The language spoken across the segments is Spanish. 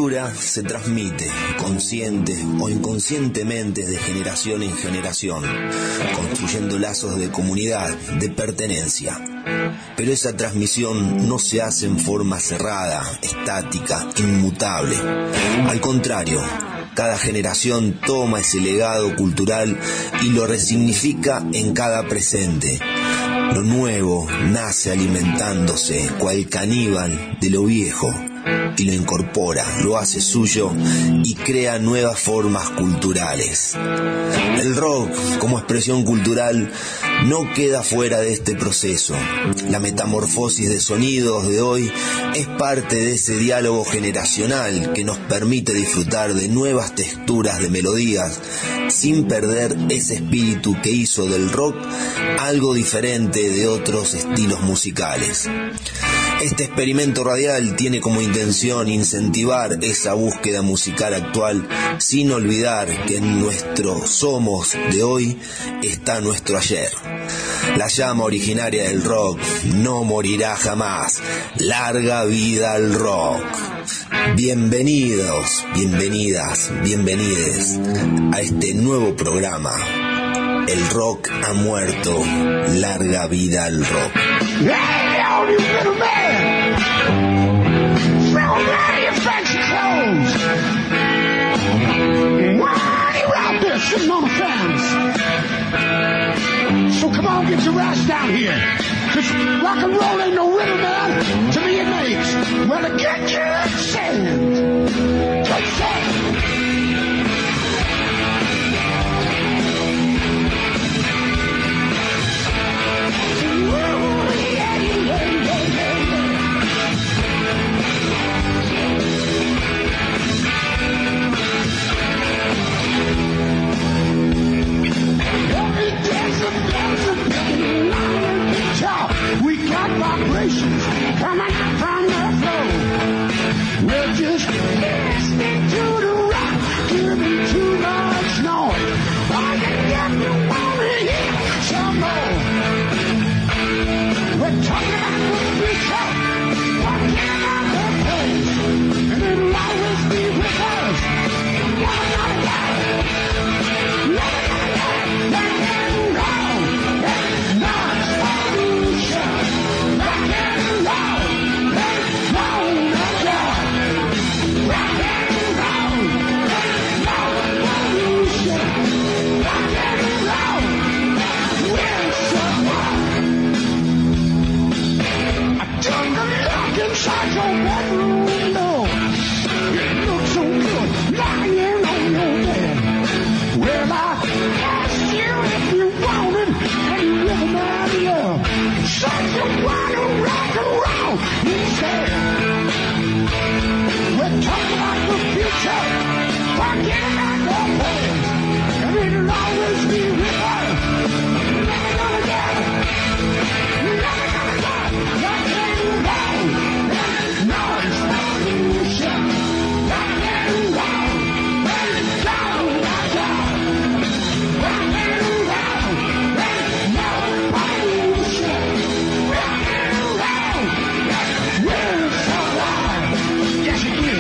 cultura se transmite, consciente o inconscientemente, de generación en generación, construyendo lazos de comunidad, de pertenencia. Pero esa transmisión no se hace en forma cerrada, estática, inmutable. Al contrario, cada generación toma ese legado cultural y lo resignifica en cada presente. Lo nuevo nace alimentándose, cual caníbal, de lo viejo, y lo incorpora, lo hace suyo y crea nuevas formas culturales. El rock, como expresión cultural, no queda fuera de este proceso. La metamorfosis de sonidos de hoy es parte de ese diálogo generacional que nos permite disfrutar de nuevas texturas de melodías sin perder ese espíritu que hizo del rock algo diferente de otros estilos musicales. Este experimento radial tiene como intención incentivar esa búsqueda musical actual, sin olvidar que en nuestro somos de hoy está nuestro ayer. La llama originaria del rock no morirá jamás. Larga vida al rock. Bienvenidos, bienvenidas, bienvenides a este nuevo programa. El rock ha muerto. Larga vida al rock. Hey, all you little man! From around your fancy clothes! Why are you out there sitting on the fence? So come on, get your ass down here. Cause rock and roll ain't no riddle, man. To me it makes. Well, to get your sand. Take sand. We got vibrations coming from the floor. We're just listening to the rock, giving too much noise. All you got to want to hear some more. We're talking about the future, talking about the past, and it'll always be with us. Never gonna die, never gonna die, never gonna roll. It's not solution. Rock and roll, it's not a job. Rock and roll, it's not solution. Rock and roll, we're so hard. I turned the lock inside your bedroom window. It looks so good lying on your bed. Well, I asked you if you wanted, and you never married up. Said you wanna rock and roll instead. We're talking about the future, talking about the past, and it'll always be with us. Never gonna die, never gonna die. Rock and roll, there's no solution. Rock and roll, there's no job. Rock and roll, there's no pollution. Rock and roll, we're so alive. Yes, it is.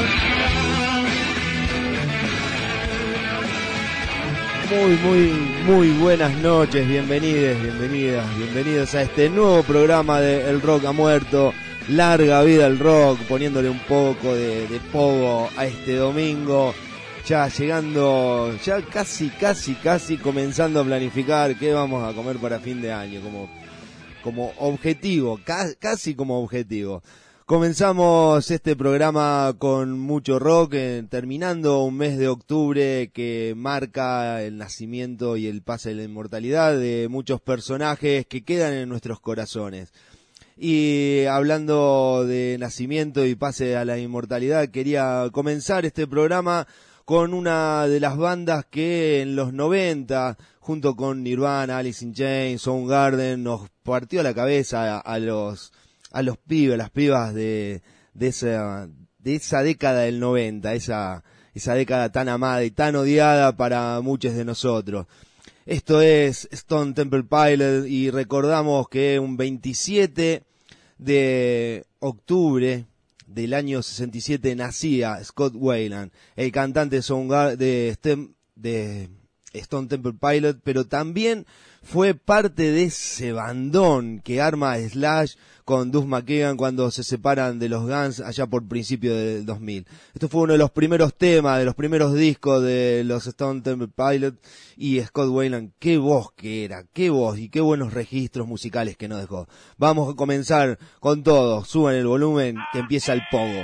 Muy buenas noches, bienvenidos a este nuevo programa de El Rock ha muerto, larga vida al rock, poniéndole un poco de pogo a este domingo, ya llegando, ya casi comenzando a planificar qué vamos a comer para fin de año, como objetivo, casi como objetivo. Comenzamos este programa con mucho rock, terminando un mes de octubre que marca el nacimiento y el pase de la inmortalidad de muchos personajes que quedan en nuestros corazones. Y hablando de nacimiento y pase a la inmortalidad, quería comenzar este programa con una de las bandas que en los 90, junto con Nirvana, Alice in Chains, Soundgarden, nos partió la cabeza a los pibes, las pibas de esa década del 90, esa década tan amada y tan odiada para muchos de nosotros. Esto es Stone Temple Pilots y recordamos que un 27 de octubre del año 67 nacía Scott Weiland, el cantante de Stone Temple Pilots, pero también fue parte de ese bandón que arma Slash con Duff McKagan cuando se separan de los Guns allá por principio del 2000. Esto fue uno de los primeros temas, de los primeros discos de los Stone Temple Pilots, y Scott Weiland, qué voz que era, qué voz y qué buenos registros musicales que nos dejó. Vamos a comenzar con todo, suban el volumen que empieza el pogo.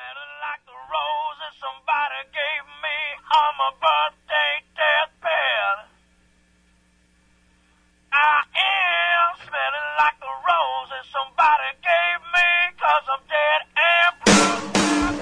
I am smelling like the roses somebody gave me, 'cause I'm dead and blue.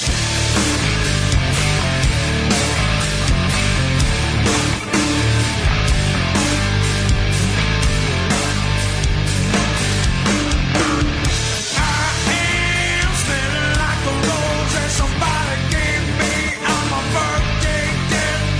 I am smelling like the roses somebody gave me. I'm a birthday dead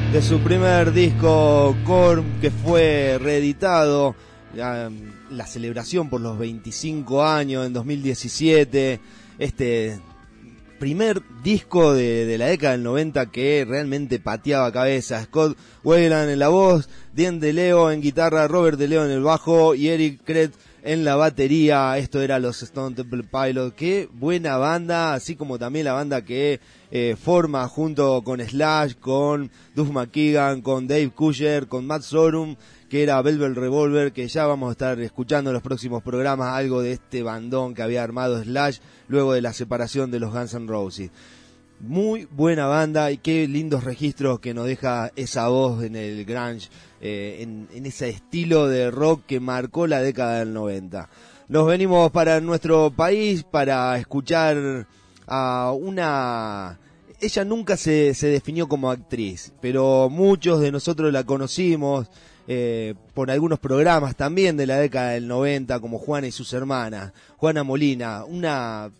de su primer disco Korn, que fue reeditado, la celebración por los 25 años en 2017, este primer disco de la década del 90 que realmente pateaba cabeza. Scott Weiland en la voz, Dean DeLeo en guitarra, Robert DeLeo en el bajo y Eric Kretz en la batería. Esto era los Stone Temple Pilots. Qué buena banda, así como también la banda que forma junto con Slash, con Duff McKagan, con Dave Kusher, con Matt Sorum, que era Velvet Revolver, que ya vamos a estar escuchando en los próximos programas algo de este bandón que había armado Slash luego de la separación de los Guns N' Roses. Muy buena banda y qué lindos registros que nos deja esa voz en el grunge, en ese estilo de rock que marcó la década del 90. Nos venimos para nuestro país para escuchar a una... Ella nunca se definió como actriz, pero muchos de nosotros la conocimos por algunos programas también de la década del 90, como Juana y sus hermanas. Juana Molina, una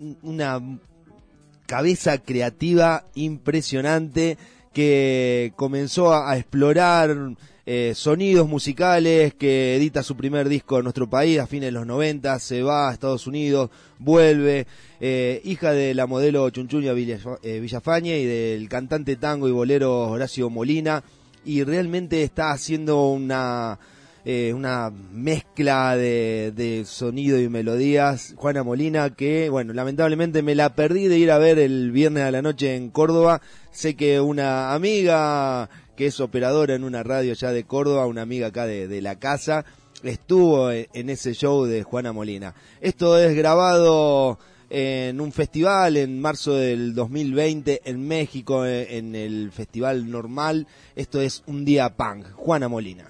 cabeza creativa impresionante que comenzó a explorar sonidos musicales, que edita su primer disco en nuestro país a fines de los 90, se va a Estados Unidos, vuelve, hija de la modelo Chunchuña Villafañe y del cantante tango y bolero Horacio Molina, y realmente está haciendo una mezcla de sonido y melodías. Juana Molina, que bueno, lamentablemente me la perdí de ir a ver el viernes a la noche en Córdoba. Sé que una amiga que es operadora en una radio ya de Córdoba, una amiga acá de la casa, estuvo en ese show de Juana Molina. Esto es grabado en un festival en marzo del 2020 en México, en el Festival Normal. Esto es Un Día Punk, Juana Molina.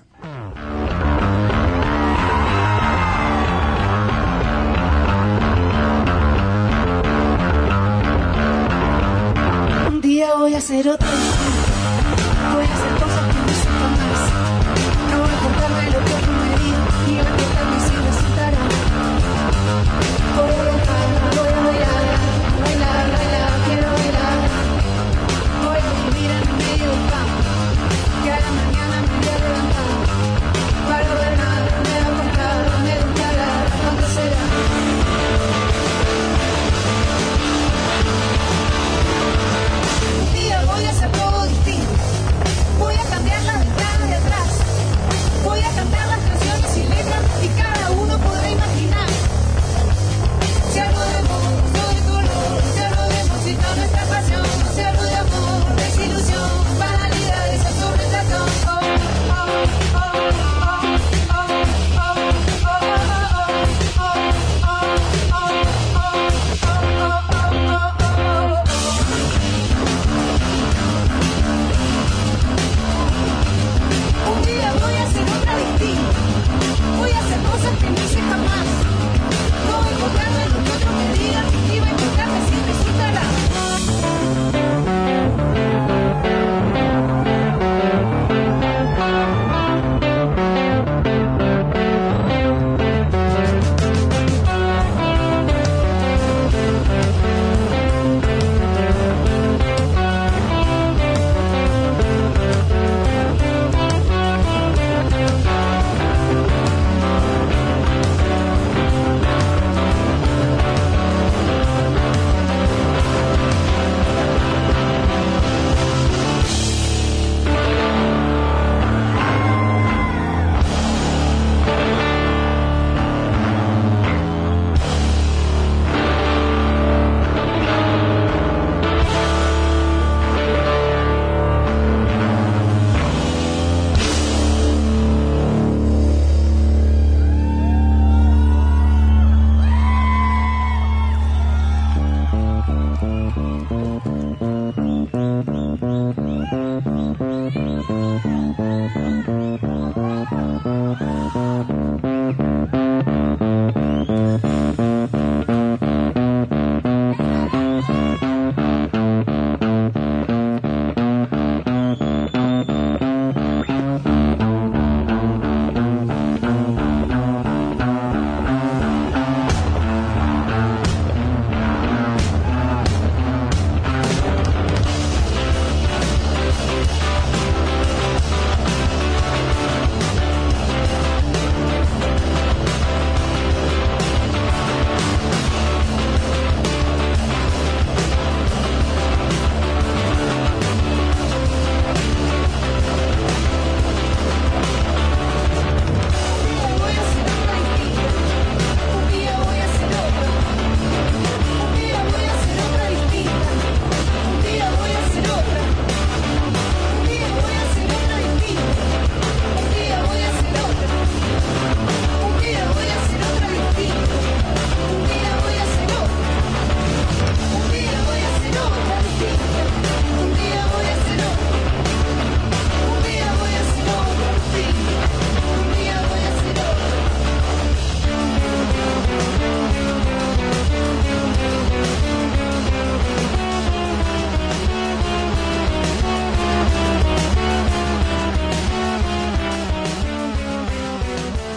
Un día voy a hacer otro, voy a hacer cosas que no sepa más. No voy a contarme lo que no me digo, ni voy a contarme si resultará. Voy a bailar, bailar, bailar, quiero bailar. Voy a vivir en el medio del campo, que a la mañana me voy a levantar. Para ver nada, me va a contar, me gusta hablar, ¿cuánto será? Un día voy a hacer todo distinto, voy a cambiar las ventanas de atrás, voy a cantar las canciones sin letra y cada uno podrá imaginar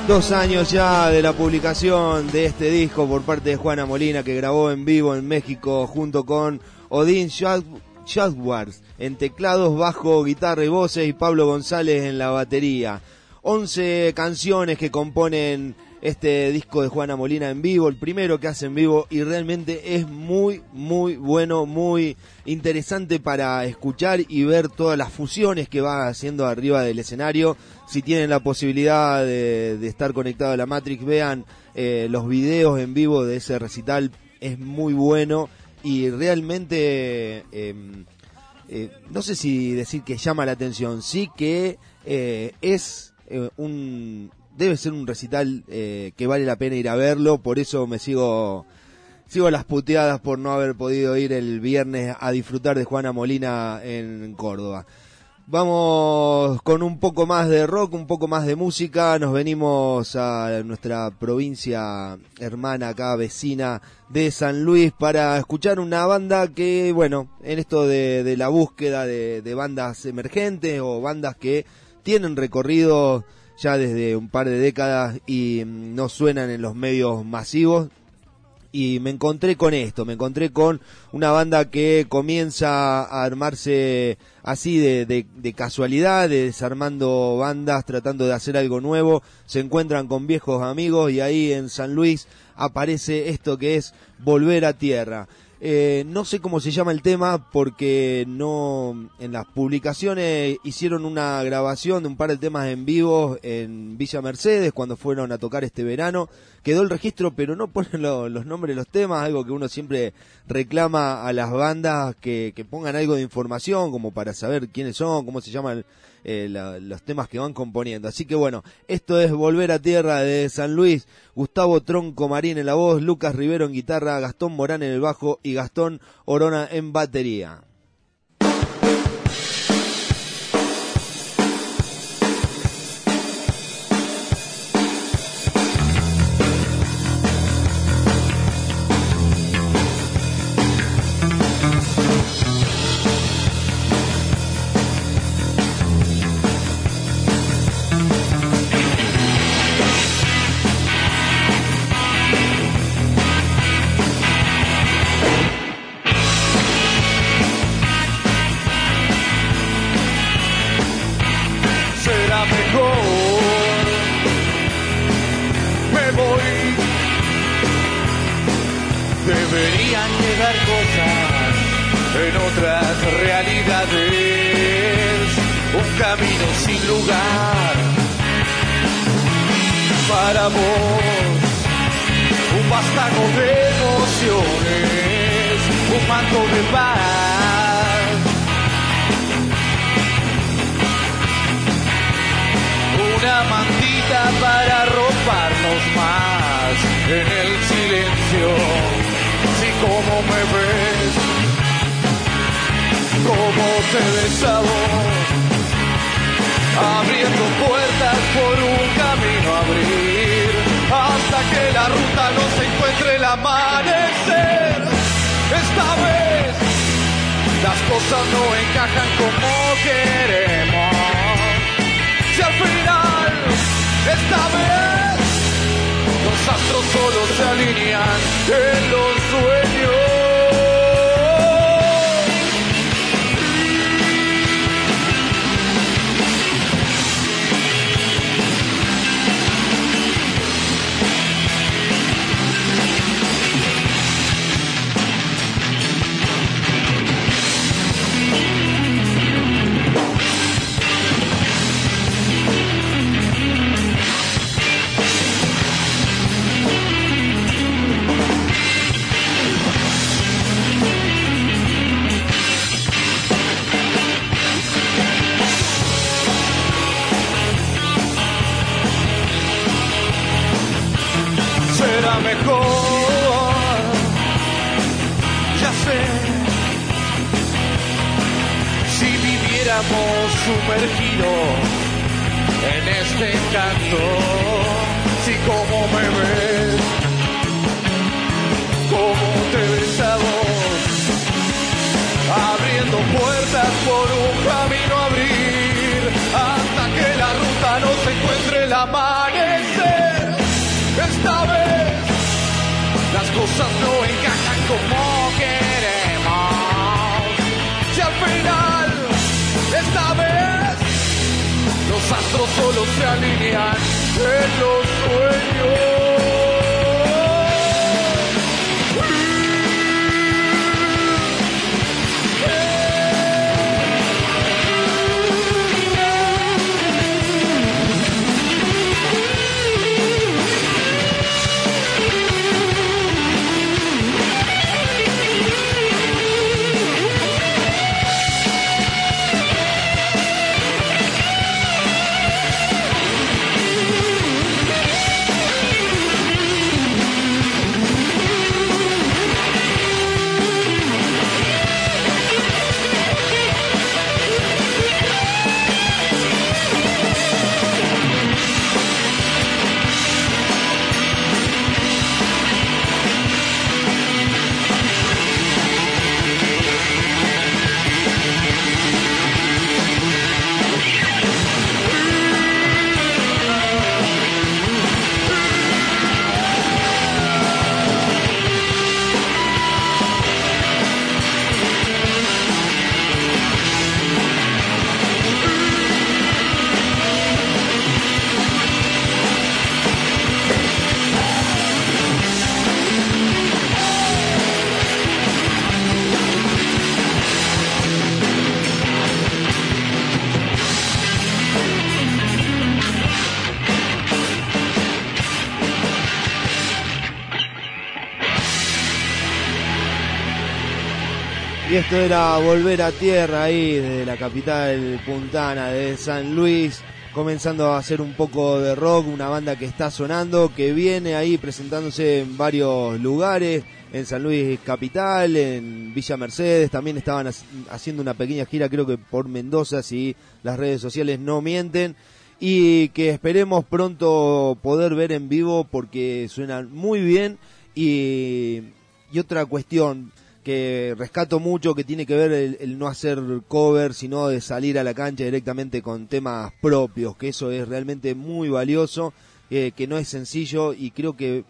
2 años ya de la publicación de este disco por parte de Juana Molina, que grabó en vivo en México junto con Odín Schwartz en teclados, bajo, guitarra y voces, y Pablo González en la batería. 11 canciones que componen este disco de Juana Molina en vivo, el primero que hace en vivo, y realmente es muy, muy bueno, muy interesante para escuchar y ver todas las fusiones que va haciendo arriba del escenario. Si tienen la posibilidad de estar conectado a la Matrix, vean los videos en vivo de ese recital, es muy bueno y realmente, no sé si decir que llama la atención, sí que debe ser un recital que vale la pena ir a verlo, por eso me sigo las puteadas por no haber podido ir el viernes a disfrutar de Juana Molina en Córdoba. Vamos con un poco más de rock, un poco más de música, nos venimos a nuestra provincia hermana acá, vecina de San Luis, para escuchar una banda que, bueno, en esto de la búsqueda de bandas emergentes o bandas que tienen recorrido ya desde un par de décadas y no suenan en los medios masivos. Y me encontré con una banda que comienza a armarse así de casualidad, desarmando bandas, tratando de hacer algo nuevo. Se encuentran con viejos amigos y ahí en San Luis aparece esto que es Volver a Tierra. No sé cómo se llama el tema porque no, en las publicaciones hicieron una grabación de un par de temas en vivo en Villa Mercedes cuando fueron a tocar este verano. Quedó el registro, pero no ponen los nombres de los temas, algo que uno siempre reclama a las bandas, que pongan algo de información como para saber quiénes son, cómo se llaman los temas que van componiendo. Así que bueno, esto es Volver a Tierra de San Luis. Gustavo Tronco Marín en la voz, Lucas Rivero en guitarra, Gastón Morán en el bajo y Gastón Orona en batería. Deberían llegar cosas en otras realidades, un camino sin lugar para vos, un vástago de emociones, un manto de paz, una mantita para arroparnos más en el silencio. ¿Cómo me ves? ¿Cómo te ves a vos? Abriendo puertas por un camino a abrir, hasta que la ruta no se encuentre el amanecer. Esta vez las cosas no encajan como queremos. Si al final, esta vez, los astros solo se alinean en los sueños. Será mejor, ya sé, si viviéramos sumergidos en este encanto. Si como me ves, como te ves a vos, abriendo puertas por un camino a abrir, hasta que la ruta no se encuentre el amanecer. cosas no encajan como queremos. Si al final, esta vez, los astros solo se alinean en los sueños. Y esto era Volver a Tierra ahí de la capital puntana de San Luis, comenzando a hacer un poco de rock, una banda que está sonando, que viene ahí presentándose en varios lugares, en San Luis capital, en Villa Mercedes, también estaban haciendo una pequeña gira, creo que por Mendoza, si las redes sociales no mienten, y que esperemos pronto poder ver en vivo porque suenan muy bien. Y otra cuestión que rescato mucho, que tiene que ver el no hacer cover, sino de salir a la cancha directamente con temas propios, que eso es realmente muy valioso, que no es sencillo, y creo que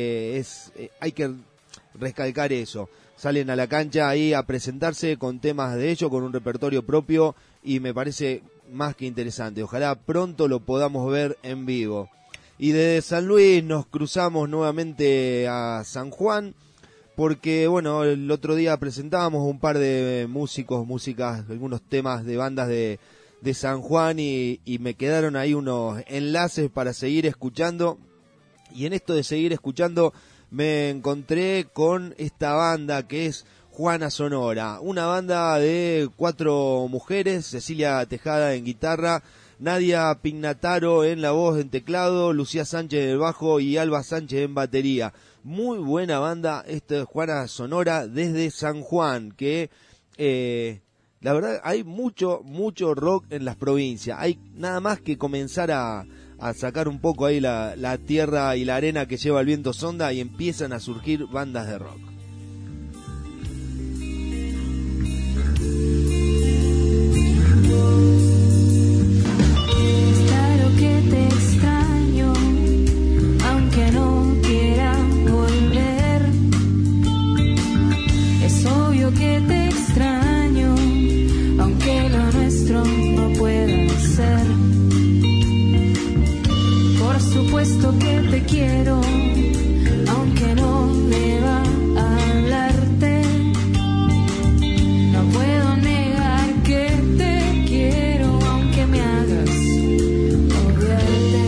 hay que recalcar eso. Salen a la cancha ahí a presentarse con temas de ellos, con un repertorio propio, y me parece más que interesante. Ojalá pronto lo podamos ver en vivo. Y de San Luis nos cruzamos nuevamente a San Juan, porque bueno, el otro día presentábamos un par de músicas, algunos temas de bandas de San Juan, y me quedaron ahí unos enlaces para seguir escuchando. Y en esto de seguir escuchando me encontré con esta banda que es Juana Sonora, una banda de 4 mujeres: Cecilia Tejada en guitarra, Nadia Pignataro en la voz, en teclado, Lucía Sánchez en el bajo y Alba Sánchez en batería. Muy buena banda, esta es Juana Sonora desde San Juan, que la verdad hay mucho rock en las provincias. Hay nada más que comenzar a sacar un poco ahí la tierra y la arena que lleva el viento sonda, y empiezan a surgir bandas de rock. Claro que te extraño, aunque no quiera volver. Es obvio que te extraño, aunque lo nuestro no pueda ser. Por supuesto que te quiero, aunque no deba hablarte. No puedo negar que te quiero, aunque me hagas odiarte.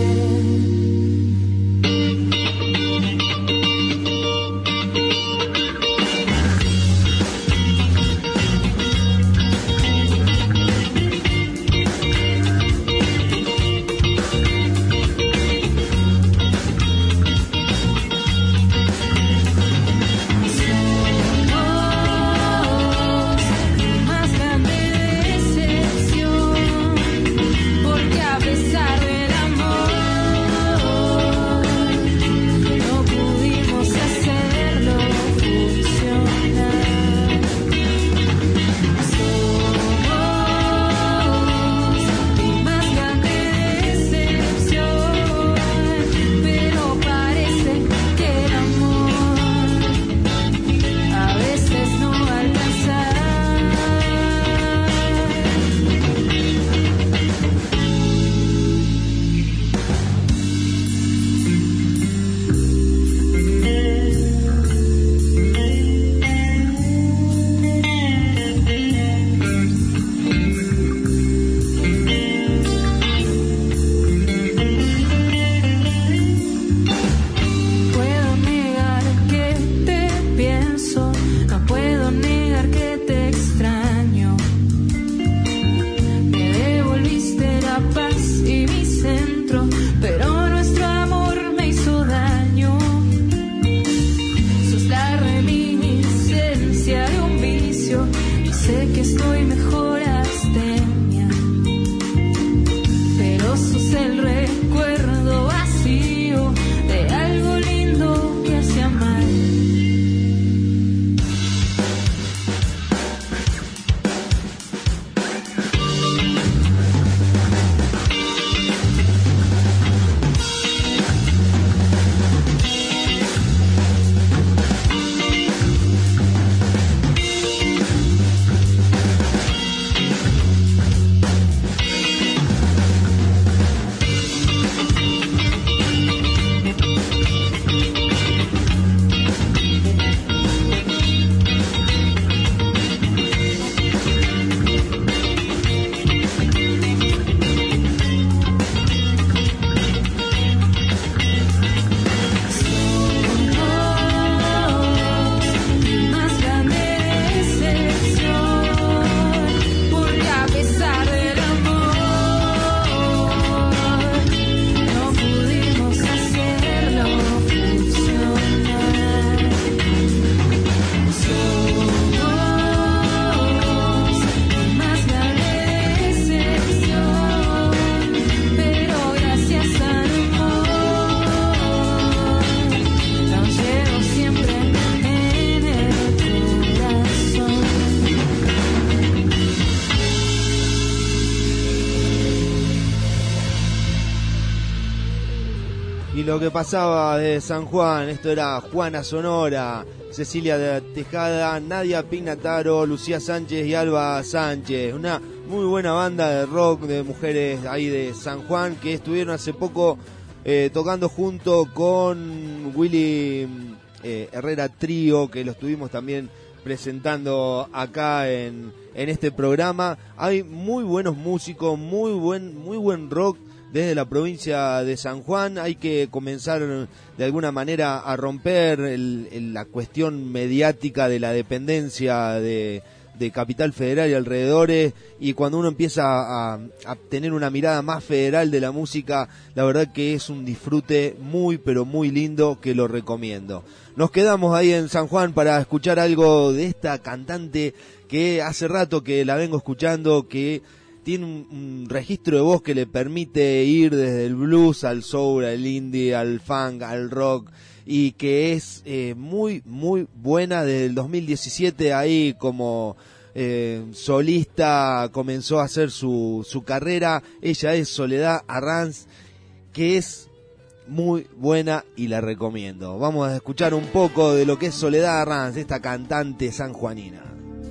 Y lo que pasaba de San Juan, esto era Juana Sonora, Cecilia de Tejada, Nadia Pignataro, Lucía Sánchez y Alba Sánchez. Una muy buena banda de rock de mujeres ahí de San Juan que estuvieron hace poco tocando junto con Willy Herrera Trío, que lo estuvimos también presentando acá en este programa. Hay muy buenos músicos, muy buen rock desde la provincia de San Juan. Hay que comenzar de alguna manera a romper la cuestión mediática de la dependencia de Capital Federal y alrededores, y cuando uno empieza a tener una mirada más federal de la música, la verdad que es un disfrute muy pero muy lindo, que lo recomiendo. Nos quedamos ahí en San Juan para escuchar algo de esta cantante que hace rato que la vengo escuchando, que tiene un registro de voz que le permite ir desde el blues al soul, al indie, al funk, al rock, y que es muy buena. Desde el 2017 ahí como solista comenzó a hacer su carrera. Ella es Soledad Arranz, que es muy buena y la recomiendo. Vamos a escuchar un poco de lo que es Soledad Arranz, esta cantante sanjuanina.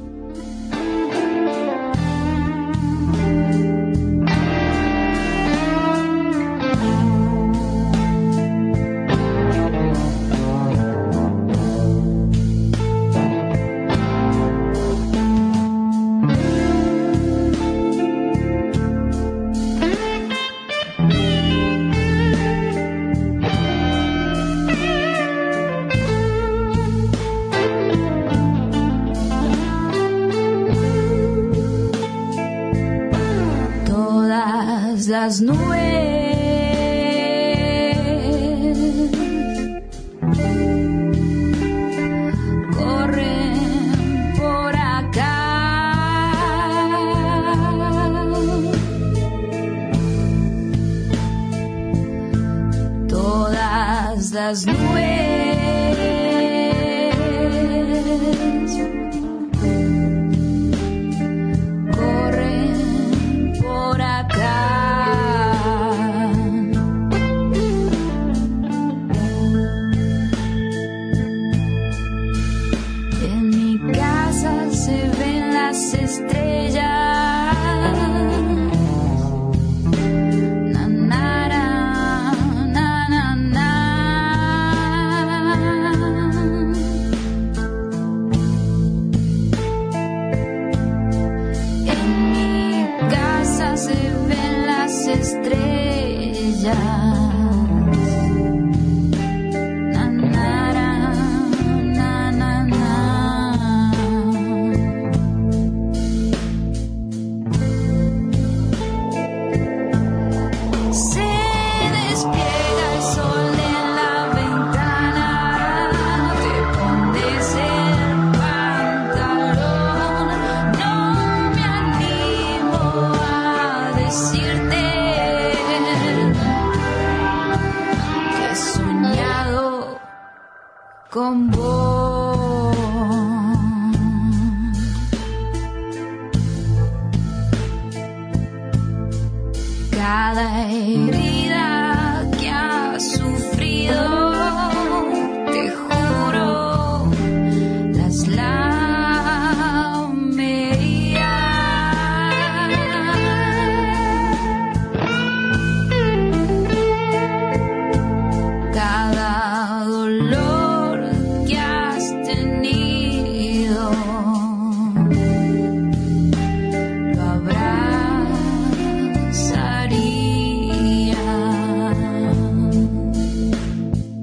Las nubes corren por acá, todas las nubes corren por acá. Estrellas, na, na, na, na, na. En mi casa se ven las estrellas. Con vos, cada herida que has sufrido, te juro, las lamería. Cada dolor que has tenido lo abrazaría.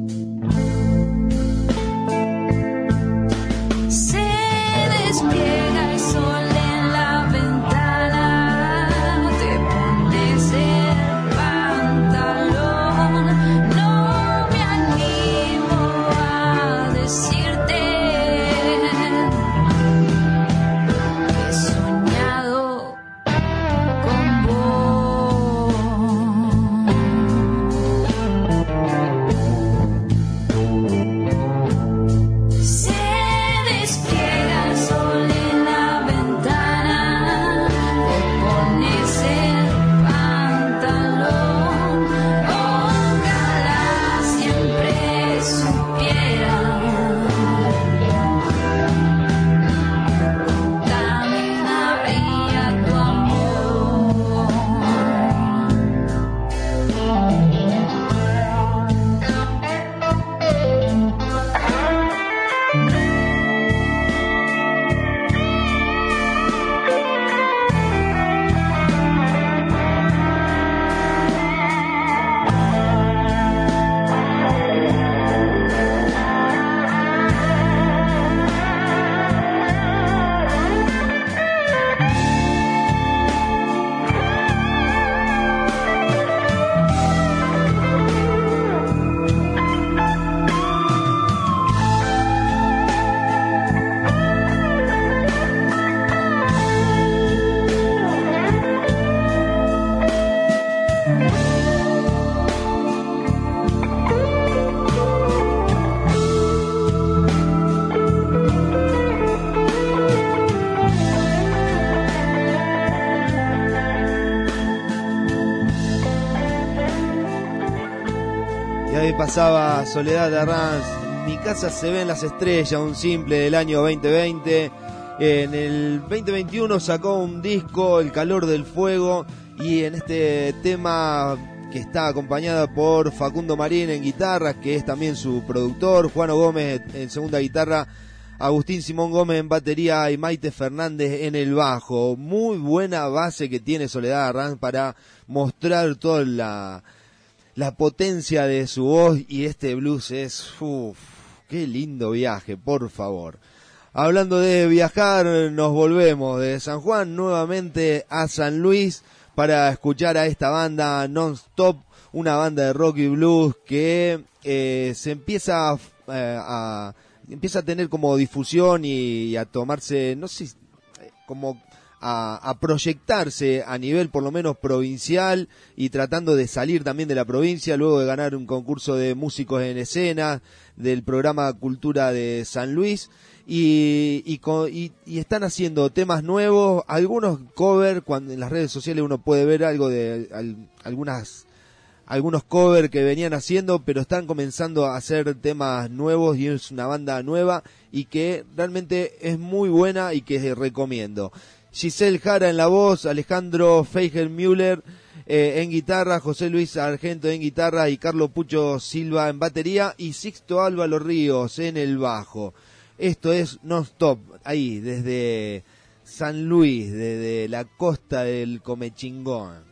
ahí pasaba Soledad Arranz, Mi casa se ven las estrellas, un simple del año 2020. En el 2021 sacó un disco, El calor del fuego, y en este tema que está acompañada por Facundo Marín en guitarras, que es también su productor, Juano Gómez en segunda guitarra, Agustín Simón Gómez en batería y Maite Fernández en el bajo. Muy buena base que tiene Soledad Arranz para mostrar toda la potencia de su voz, y este blues es, qué lindo viaje, por favor. Hablando de viajar, nos volvemos de San Juan nuevamente a San Luis para escuchar a esta banda Non-Stop, una banda de rock y blues que se empieza a tener como difusión y a tomarse, no sé, como a proyectarse a nivel por lo menos provincial, y tratando de salir también de la provincia luego de ganar un concurso de músicos en escena del programa Cultura de San Luis, y están haciendo temas nuevos, algunos covers. Cuando en las redes sociales uno puede ver algo de algunos covers que venían haciendo, pero están comenzando a hacer temas nuevos, y es una banda nueva y que realmente es muy buena y que recomiendo. Giselle Jara en la voz, Alejandro Feigelmüller en guitarra, José Luis Argento en guitarra y Carlos Pucho Silva en batería, y Sixto Álvaro Ríos en el bajo. Esto es Non-Stop, ahí desde San Luis, desde la costa del Comechingón.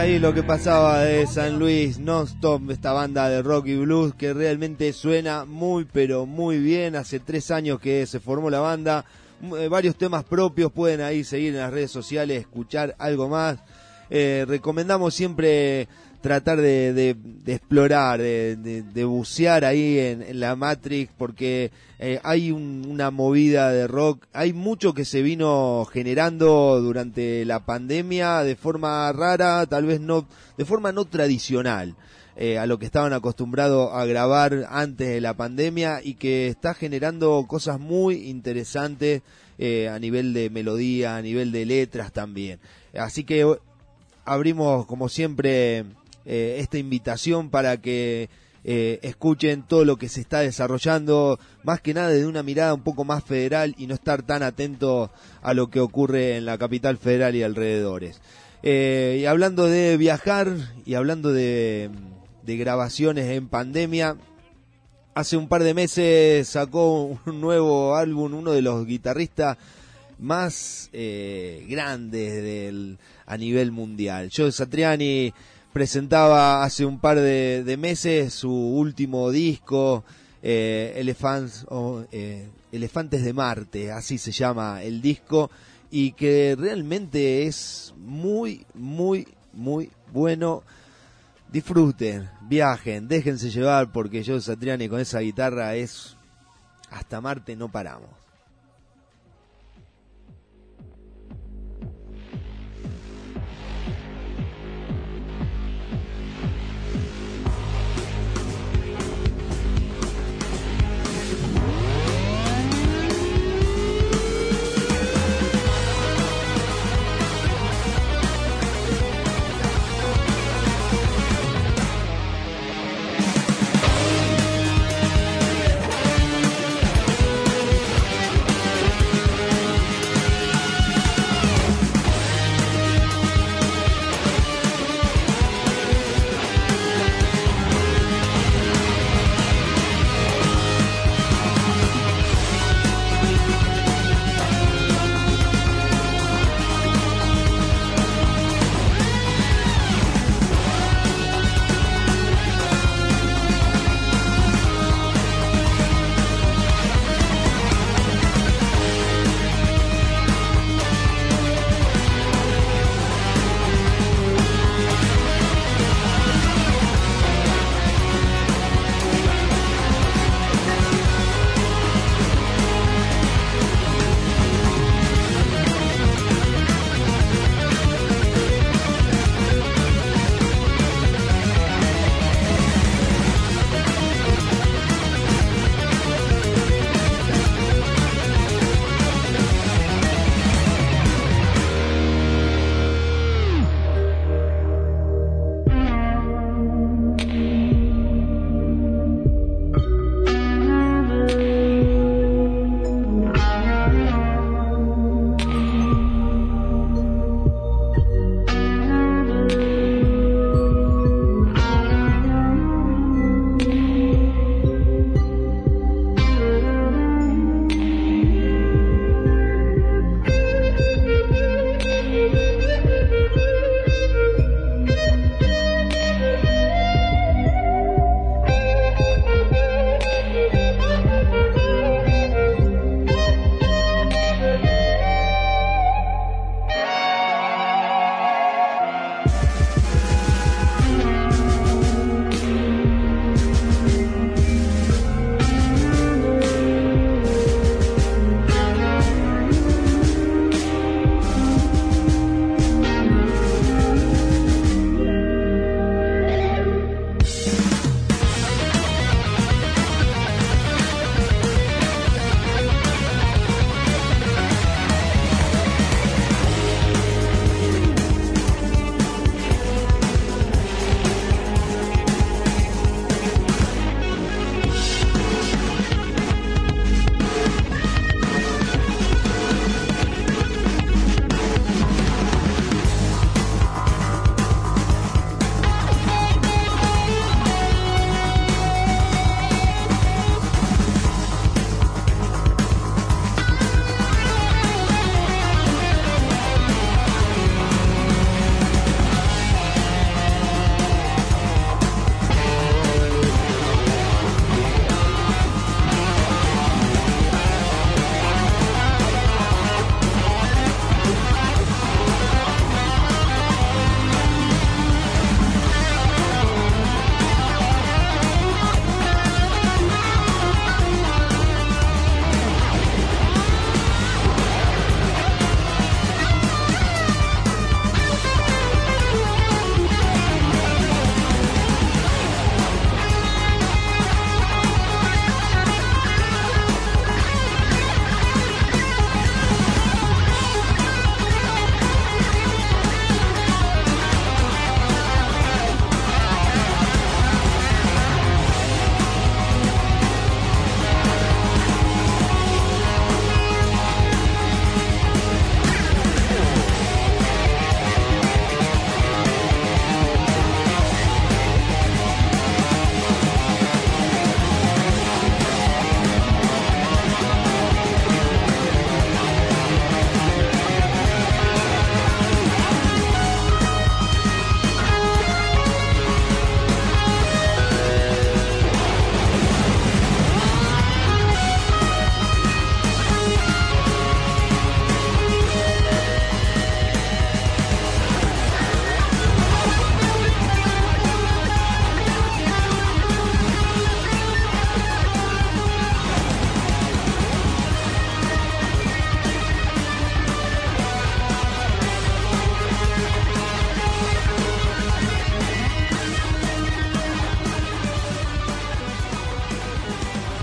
Ahí lo que pasaba de San Luis Non-Stop, esta banda de rock y blues que realmente suena muy pero muy bien. Hace 3 años que se formó la banda, varios temas propios, pueden ahí seguir en las redes sociales, escuchar algo más. Recomendamos siempre tratar de explorar, de bucear ahí en la Matrix, porque hay una movida de rock, hay mucho que se vino generando durante la pandemia de forma rara, tal vez no, de forma no tradicional, a lo que estaban acostumbrados a grabar antes de la pandemia, y que está generando cosas muy interesantes a nivel de melodía, a nivel de letras también. Así que abrimos como siempre esta invitación para que escuchen todo lo que se está desarrollando, más que nada desde una mirada un poco más federal y no estar tan atentos a lo que ocurre en la capital federal y alrededores. Y hablando de viajar y hablando de grabaciones en pandemia, hace un par de meses sacó un nuevo álbum uno de los guitarristas más grandes a nivel mundial. Joe Satriani presentaba hace un par de meses su último disco, Elefantes de Marte, así se llama el disco, y que realmente es muy, muy, muy bueno. Disfruten, viajen, déjense llevar, porque Joe Satriani con esa guitarra es hasta Marte no paramos.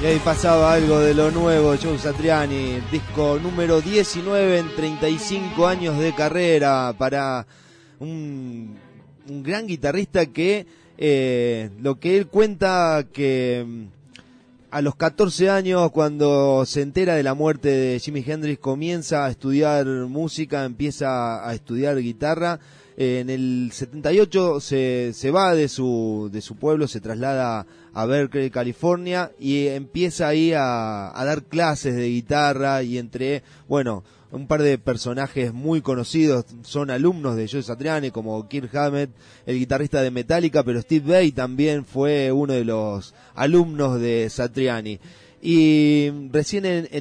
ahí pasaba algo de lo nuevo, Joe Satriani, disco número 19 en 35 años de carrera para un gran guitarrista que lo que él cuenta que a los 14 años, cuando se entera de la muerte de Jimi Hendrix, comienza a estudiar música, empieza a estudiar guitarra. En el 78 se va de su pueblo, se traslada a Berkeley, California, y empieza ahí a dar clases de guitarra, y entre, bueno, un par de personajes muy conocidos son alumnos de Joe Satriani, como Kirk Hammett, el guitarrista de Metallica, pero Steve Vai también fue uno de los alumnos de Satriani. Y recién en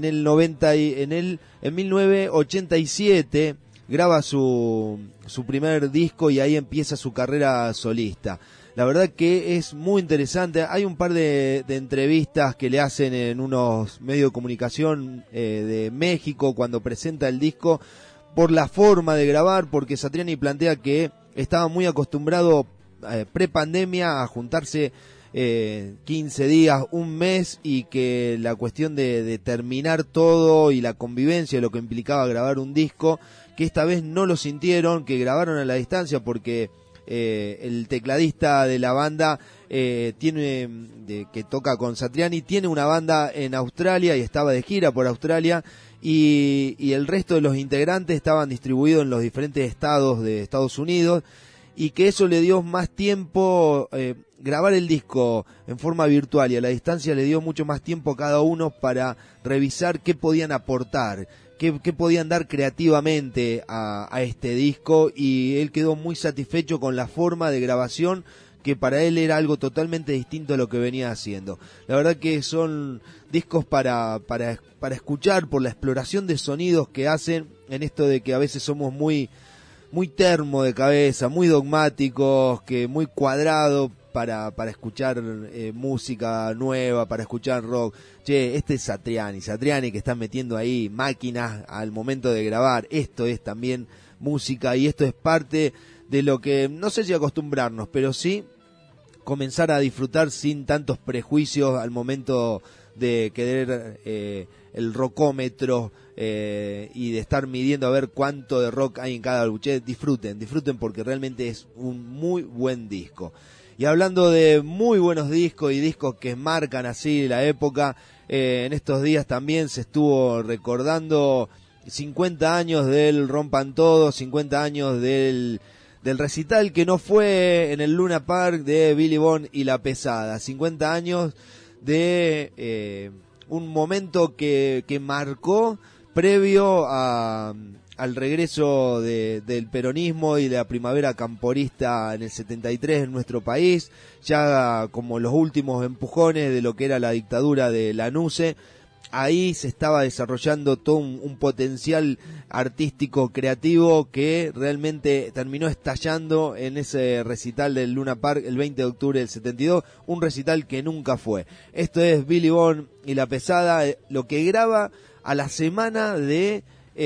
1987 graba su primer disco, y ahí empieza su carrera solista. La verdad que es muy interesante. Hay un par de entrevistas que le hacen en unos medios de comunicación de México cuando presenta el disco, por la forma de grabar, porque Satriani plantea que estaba muy acostumbrado pre-pandemia a juntarse 15 días, un mes, y que la cuestión de terminar todo y la convivencia, lo que implicaba grabar un disco, que esta vez no lo sintieron, que grabaron a la distancia, porque el tecladista de la banda que toca con Satriani tiene una banda en Australia y estaba de gira por Australia, y el resto de los integrantes estaban distribuidos en los diferentes estados de Estados Unidos, y que eso le dio más tiempo, grabar el disco en forma virtual y a la distancia le dio mucho más tiempo a cada uno para revisar qué podían aportar, qué podían dar creativamente a este disco, y él quedó muy satisfecho con la forma de grabación, que para él era algo totalmente distinto a lo que venía haciendo. La verdad que son discos para escuchar, por la exploración de sonidos que hacen, en esto de que a veces somos muy termo de cabeza, muy dogmáticos, que muy cuadrado para escuchar música nueva, para escuchar rock. Che, este es Satriani que está metiendo ahí máquinas al momento de grabar. Esto es también música, y esto es parte de lo que, no sé si acostumbrarnos, pero sí comenzar a disfrutar sin tantos prejuicios al momento de querer el rockómetro y de estar midiendo a ver cuánto de rock hay en cada álbum. Disfruten porque realmente es un muy buen disco. Y hablando de muy buenos discos y discos que marcan así la época, en estos días también se estuvo recordando 50 años del Rompan Todo, 50 años del recital que no fue en el Luna Park de Billy Bond y La Pesada, 50 años de un momento que marcó previo al regreso del peronismo y de la primavera camporista en el 73 en nuestro país, ya como los últimos empujones de lo que era la dictadura de Lanusse. Ahí se estaba desarrollando todo un potencial artístico creativo que realmente terminó estallando en ese recital del Luna Park el 20 de octubre del 72, un recital que nunca fue. Esto es Billy Bond y La Pesada, lo que graba a la semana de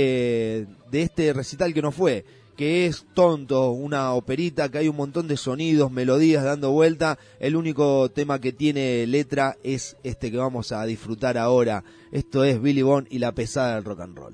este recital que no fue, que es Tonto, una operita que hay un montón de sonidos, melodías dando vuelta. El único tema que tiene letra es este que vamos a disfrutar ahora. Esto es Billy Bond y La Pesada del rock and roll.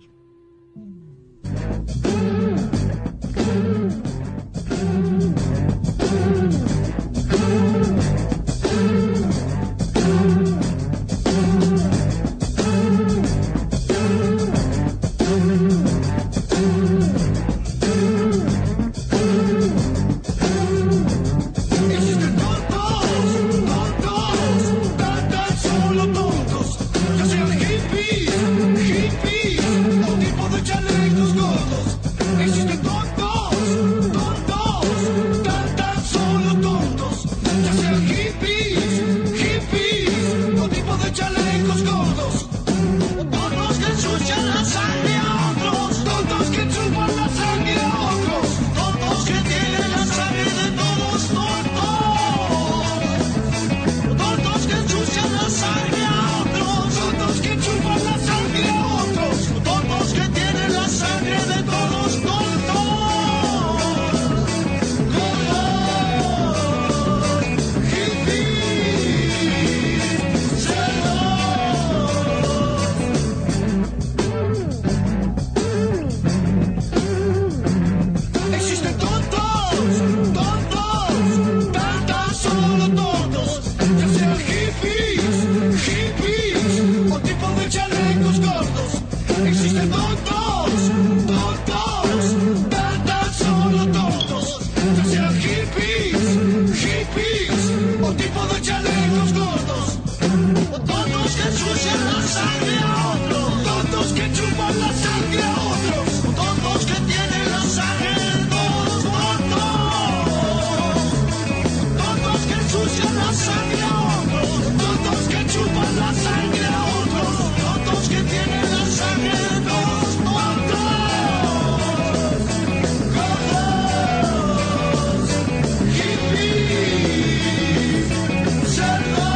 Solo tontos, ya sean hippies, Existen tontos, tan solo tontos, ya sean hippies o tipo de chalecos gordos, o tontos que ensucian la sangre a otros, tontos que chupan la sangre a otros, o tontos que tienen la sangre de todos, tontos que ensucian la sangre a otros, tontos que chupan la sangre a otros, tontos que tienen la sangre de todos, gordos, hippies, cerdos.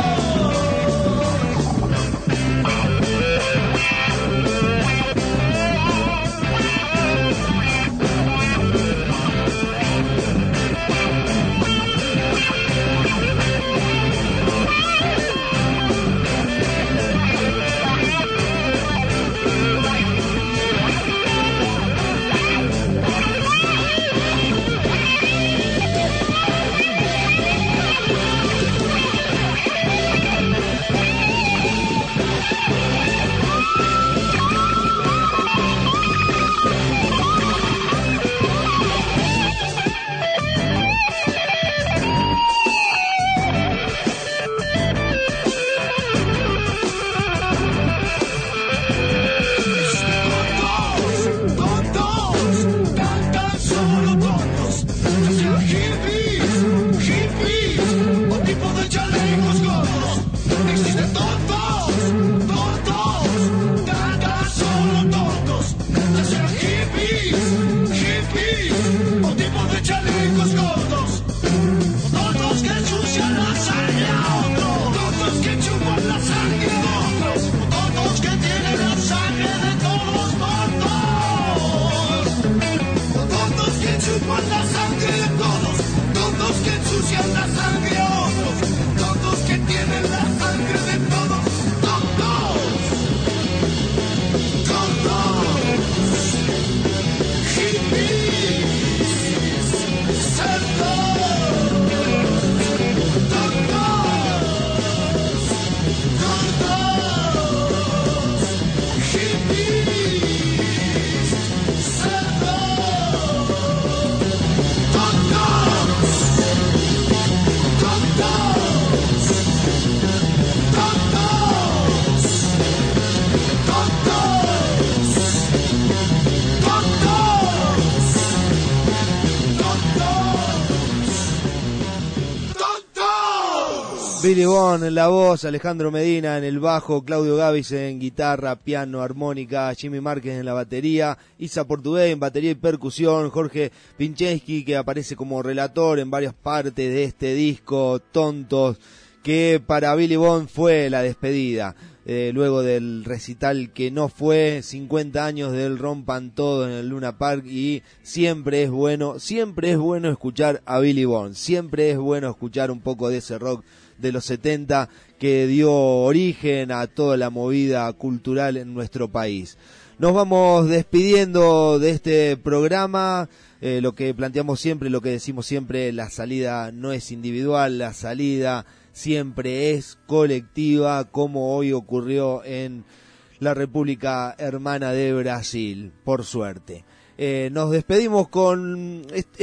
Billy Bond en la voz, Alejandro Medina en el bajo, Claudio Gavis en guitarra, piano, armónica, Jimmy Márquez en la batería, Isa Portugués en batería y percusión, Jorge Pincheski que aparece como relator en varias partes de este disco, Tontos, que para Billy Bond fue la despedida. Luego del recital que no fue, 50 años del Rompan Todo en el Luna Park, y siempre es bueno escuchar a Billy Bond, siempre es bueno escuchar un poco de ese rock de los 70 que dio origen a toda la movida cultural en nuestro país. Nos vamos despidiendo de este programa, lo que planteamos siempre, lo que decimos siempre, la salida no es individual, la salida siempre es colectiva, como hoy ocurrió en la República Hermana de Brasil, por suerte. Nos despedimos con...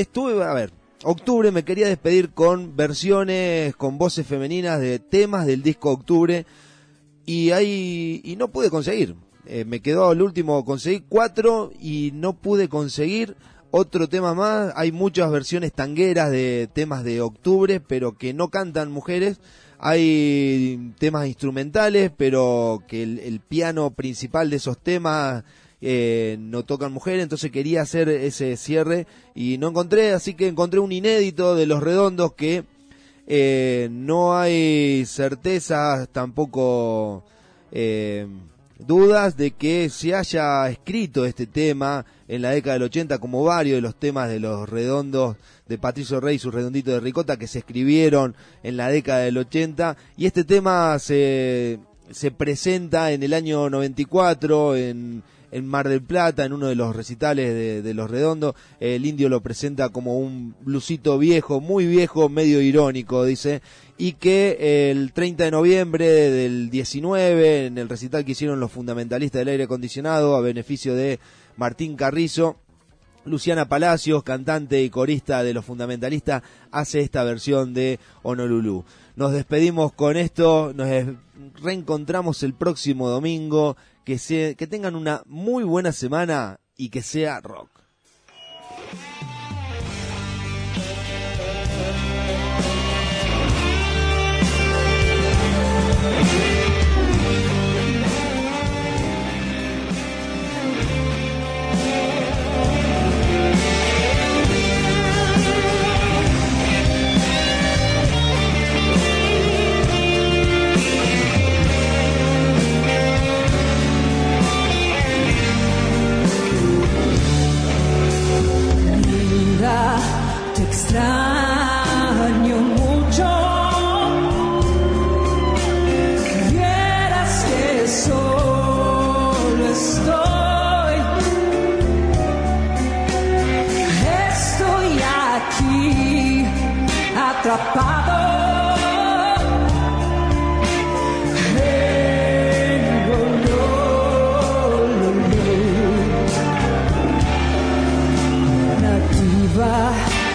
Octubre me quería despedir con versiones, con voces femeninas de temas del disco Octubre, y no pude conseguir. Me quedó el último, conseguí 4 y no pude conseguir otro tema más. Hay muchas versiones tangueras de temas de Octubre, pero que no cantan mujeres. Hay temas instrumentales, pero que el piano principal de esos temas no tocan mujeres, entonces quería hacer ese cierre y no encontré, así que encontré un inédito de Los Redondos que no hay certezas, tampoco dudas de que se haya escrito este tema en la década del 80, como varios de los temas de Los Redondos de Patricio Rey y sus Redonditos de Ricota que se escribieron en la década del 80, y este tema se presenta en el año 94 en en Mar del Plata, en uno de los recitales de Los Redondos. El Indio lo presenta como un blusito viejo, muy viejo, medio irónico, dice, y que el 30 de noviembre del 19, en el recital que hicieron los fundamentalistas del aire acondicionado, a beneficio de Martín Carrizo, Luciana Palacios, cantante y corista de Los Fundamentalistas, hace esta versión de Honolulu. Nos despedimos con esto, nos reencontramos el próximo domingo, que tengan una muy buena semana y que sea rock. Te extraño mucho, vieras que solo estoy aquí atrapado en nativa.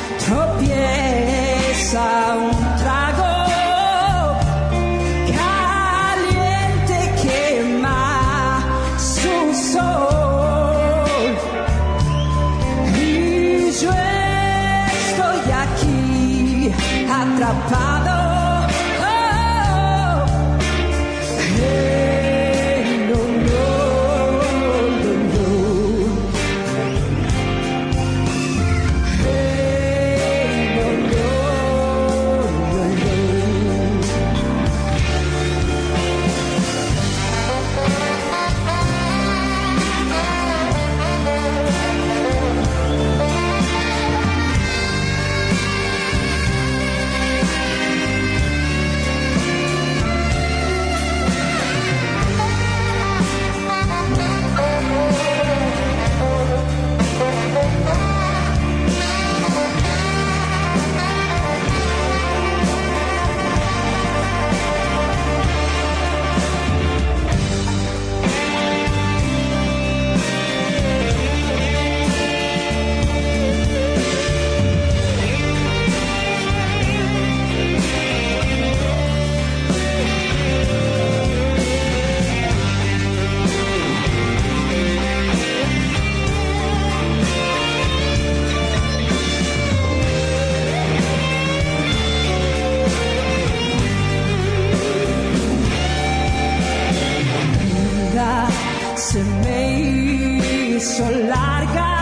Tropieza un trago caliente, quema su sol y yo estoy aquí atrapado. Se me hizo larga